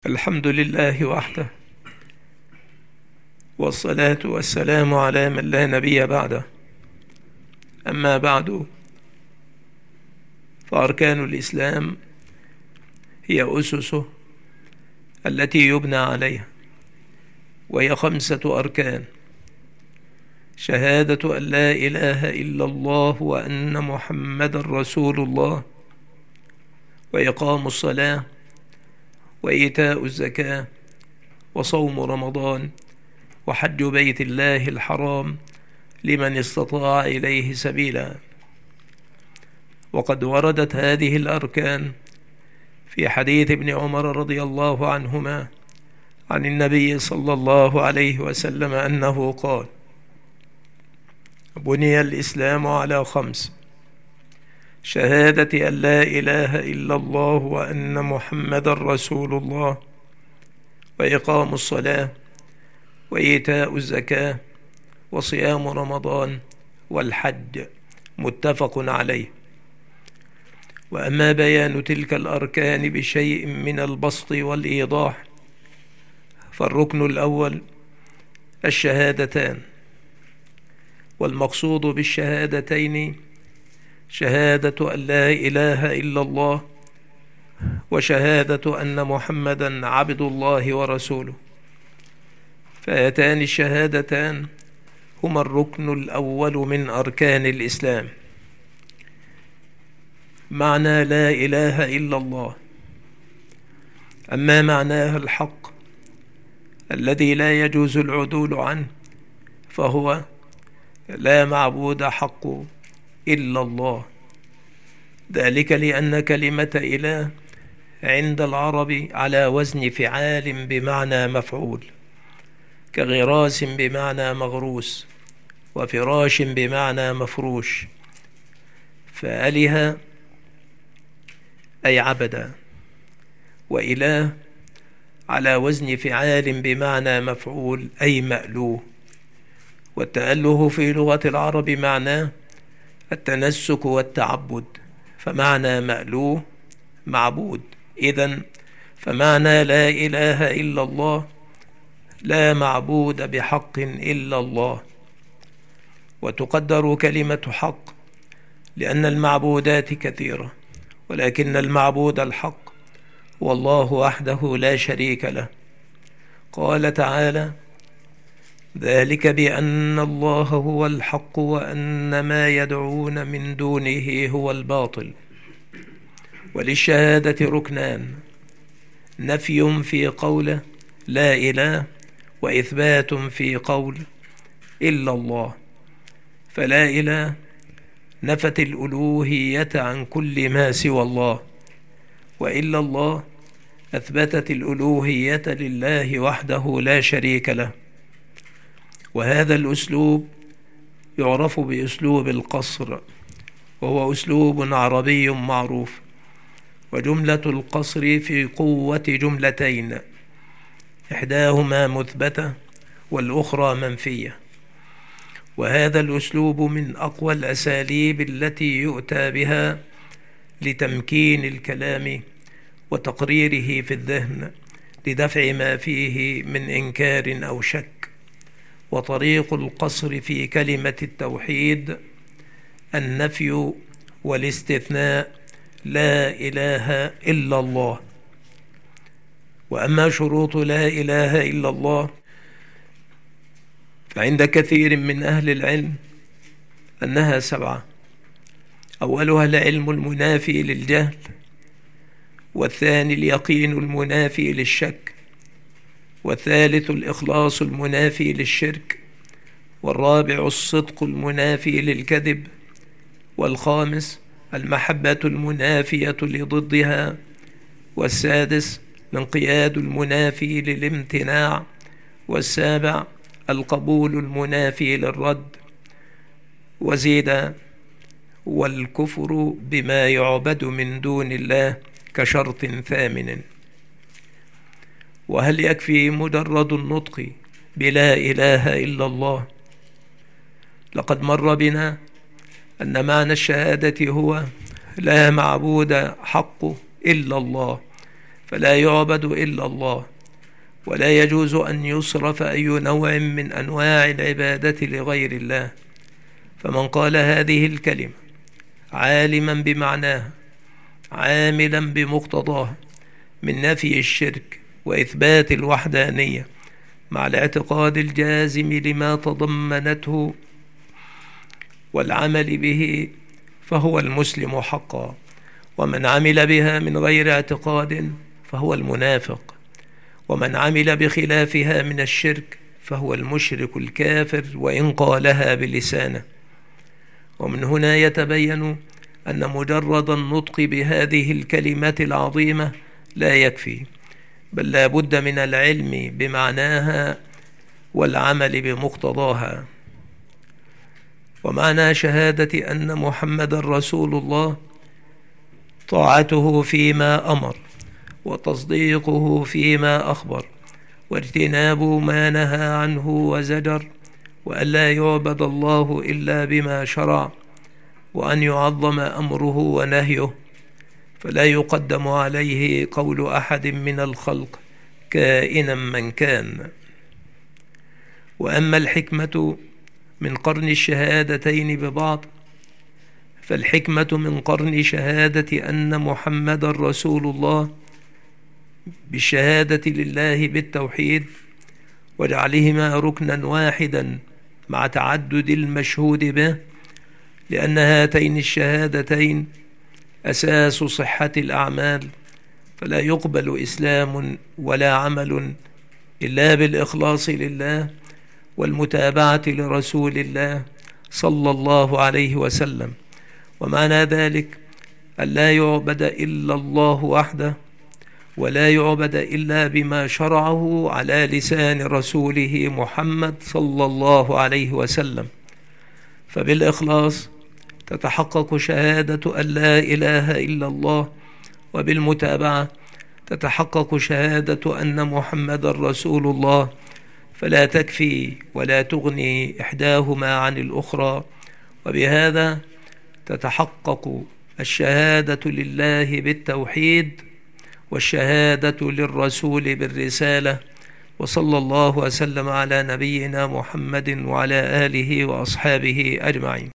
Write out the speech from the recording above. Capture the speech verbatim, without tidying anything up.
الحمد لله وحده، والصلاة والسلام على من لا نبي بعده. أما بعد، فأركان الإسلام هي أسسه التي يبنى عليها، وهي خمسة أركان: شهادة أن لا إله إلا الله وأن محمد رسول الله، وإقام الصلاة، وإيتاء الزكاة، وصوم رمضان، وحج بيت الله الحرام لمن استطاع إليه سبيلا. وقد وردت هذه الأركان في حديث ابن عمر رضي الله عنهما عن النبي صلى الله عليه وسلم أنه قال: بني الإسلام على خمس: شهادة أن لا إله إلا الله وأن محمد رسول الله، وإقام الصلاة، وإيتاء الزكاة، وصيام رمضان، والحج. متفق عليه. وأما بيان تلك الأركان بشيء من البسط والإيضاح، فالركن الأول الشهادتان، والمقصود بالشهادتين شهادة أن لا إله إلا الله، وشهادة أن محمدا عبد الله ورسوله. فهاتان الشهادتان هما الركن الأول من أركان الإسلام. معنى لا إله إلا الله: أما معناها الحق الذي لا يجوز العدول عنه، فهو لا معبود حق إلا الله. ذلك لأن كلمة إله عند العرب على وزن فعال بمعنى مفعول، كغراس بمعنى مغروس، وفراش بمعنى مفروش. فأله أي عبد، وإله على وزن فعال بمعنى مفعول أي مألوه. والتأله في لغة العرب معناه التنسك والتعبد، فمعنى مألوه معبود. إذن فمعنى لا إله إلا الله لا معبود بحق إلا الله. وتقدر كلمة حق لأن المعبودات كثيرة، ولكن المعبود الحق هو الله وحده لا شريك له. قال تعالى: ذلك بأن الله هو الحق وأن ما يدعون من دونه هو الباطل. وللشهادة ركنان: نفي في قوله لا إله، وإثبات في قول إلا الله. فلا إله نفت الألوهية عن كل ما سوى الله، وإلا الله أثبتت الألوهية لله وحده لا شريك له. وهذا الأسلوب يعرف بأسلوب القصر، وهو أسلوب عربي معروف. وجملة القصر في قوة جملتين، إحداهما مثبتة والأخرى منفية. وهذا الأسلوب من أقوى الأساليب التي يؤتى بها لتمكين الكلام وتقريره في الذهن لدفع ما فيه من إنكار أو شك. وطريق القصر في كلمة التوحيد النفي والاستثناء: لا إله إلا الله. وأما شروط لا إله إلا الله فعند كثير من أهل العلم أنها سبعة: أولها العلم المنافي للجهل، والثاني اليقين المنافي للشك، والثالث الإخلاص المنافي للشرك، والرابع الصدق المنافي للكذب، والخامس المحبة المنافية لضدها، والسادس الانقياد المنافي للامتناع، والسابع القبول المنافي للرد. وزيد: والكفر بما يعبد من دون الله كشرط ثامن. وهل يكفي مجرد النطق بلا إله إلا الله؟ لقد مر بنا أن معنى الشهادة هو لا معبود حق إلا الله، فلا يعبد إلا الله، ولا يجوز أن يصرف أي نوع من أنواع العبادة لغير الله. فمن قال هذه الكلمة عالما بمعناها عاملا بمقتضاها من نفي الشرك وإثبات الوحدانية مع الاعتقاد الجازم لما تضمنته والعمل به، فهو المسلم حقا. ومن عمل بها من غير اعتقاد فهو المنافق، ومن عمل بخلافها من الشرك فهو المشرك الكافر وإن قالها بلسانه. ومن هنا يتبين أن مجرد النطق بهذه الكلمات العظيمة لا يكفي، بل لا بد من العلم بمعناها والعمل بمقتضاها. ومعنى شهادة أن محمد رسول الله طاعته فيما أمر، وتصديقه فيما أخبر، واجتناب ما نهى عنه وزجر، وأن لا يعبد الله إلا بما شرع، وأن يعظم أمره ونهيه، فلا يقدم عليه قول أحد من الخلق كائنا من كان. وأما الحكمة من قرن الشهادتين ببعض، فالحكمة من قرن شهادة أن محمد رسول الله بالشهادة لله بالتوحيد وجعلهما ركنا واحدا مع تعدد المشهود به، لأن هاتين الشهادتين أساس صحة الأعمال، فلا يقبل إسلام ولا عمل إلا بالإخلاص لله والمتابعة لرسول الله صلى الله عليه وسلم. ومعنى ذلك أن لا يعبد إلا الله وحده، ولا يعبد إلا بما شرعه على لسان رسوله محمد صلى الله عليه وسلم. فبالإخلاص تتحقق شهادة أن لا إله إلا الله، وبالمتابعة تتحقق شهادة أن محمد رسول الله، فلا تكفي ولا تغني إحداهما عن الأخرى. وبهذا تتحقق الشهادة لله بالتوحيد والشهادة للرسول بالرسالة. وصلى الله وسلم على نبينا محمد وعلى آله وأصحابه أجمعين.